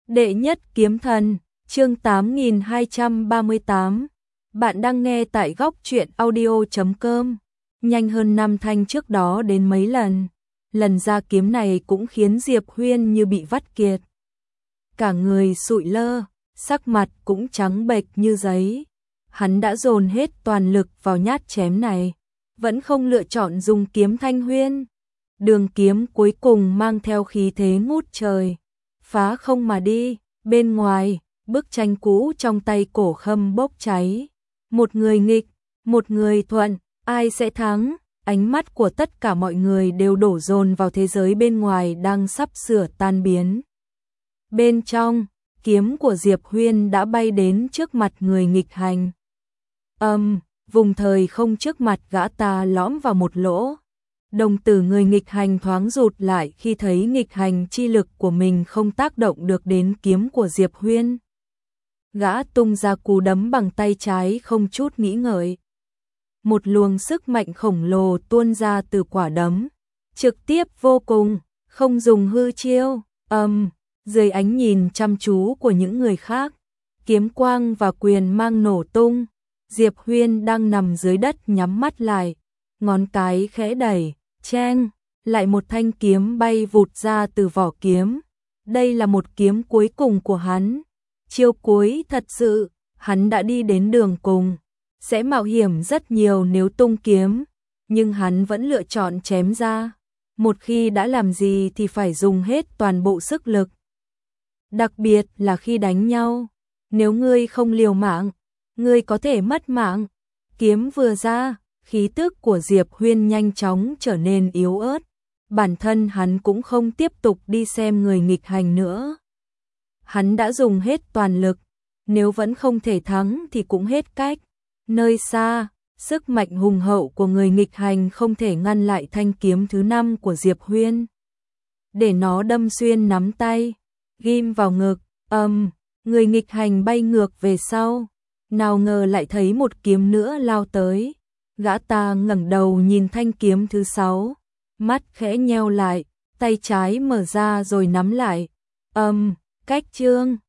Đệ nhất kiếm thần, chương 8238. Bạn đang nghe tại góc truyện audio.com. Nhanh hơn năm thanh trước đó đến mấy lần. Lần ra kiếm này cũng khiến Diệp Huyên như bị vắt kiệt. Cả người sụi lơ, sắc mặt cũng trắng bệch như giấy. Hắn đã dồn hết toàn lực vào nhát chém này, vẫn không lựa chọn dùng kiếm Thanh Huyên. Đường kiếm cuối cùng mang theo khí thế ngút trời, phá không mà đi. Bên ngoài, bức tranh cũ trong tay Cổ Khâm bốc cháy. Một người nghịch, một người thuận, ai sẽ thắng? Ánh mắt của tất cả mọi người đều đổ dồn vào thế giới bên ngoài đang sắp sửa tan biến. Bên trong, kiếm của Diệp Huyên đã bay đến trước mặt người nghịch hành. Vùng thời không trước mặt gã ta lõm vào một lỗ. Đồng tử người nghịch hành thoáng rụt lại khi thấy nghịch hành chi lực của mình không tác động được đến kiếm của Diệp Huyên. Gã tung ra cú đấm bằng tay trái không chút nghĩ ngợi. Một luồng sức mạnh khổng lồ tuôn ra từ quả đấm, trực tiếp vô cùng, không dùng hư chiêu. Dưới ánh nhìn chăm chú của những người khác, kiếm quang và quyền mang nổ tung. Diệp Huyên đang nằm dưới đất nhắm mắt lại, ngón cái khẽ đẩy, cheng, lại một thanh kiếm bay vụt ra từ vỏ kiếm. Đây là một kiếm cuối cùng của hắn. Chiêu cuối thật sự, hắn đã đi đến đường cùng, sẽ mạo hiểm rất nhiều nếu tung kiếm, nhưng hắn vẫn lựa chọn chém ra. Một khi đã làm gì thì phải dùng hết toàn bộ sức lực. Đặc biệt là khi đánh nhau, nếu ngươi không liều mạng, ngươi có thể mất mạng. Kiếm vừa ra, khí tức của Diệp Huyên nhanh chóng trở nên yếu ớt. Bản thân hắn cũng không tiếp tục đi xem người nghịch hành nữa. Hắn đã dùng hết toàn lực, nếu vẫn không thể thắng thì cũng hết cách. Nơi xa, sức mạnh hùng hậu của người nghịch hành không thể ngăn lại thanh kiếm thứ 5 của Diệp Huyên. Để nó đâm xuyên nắm tay, ghim vào ngực, người nghịch hành bay ngược về sau. Nào ngờ lại thấy một kiếm nữa lao tới. Gã ta ngẩng đầu nhìn thanh kiếm thứ 6, mắt khẽ nheo lại, tay trái mở ra rồi nắm lại. Cách chương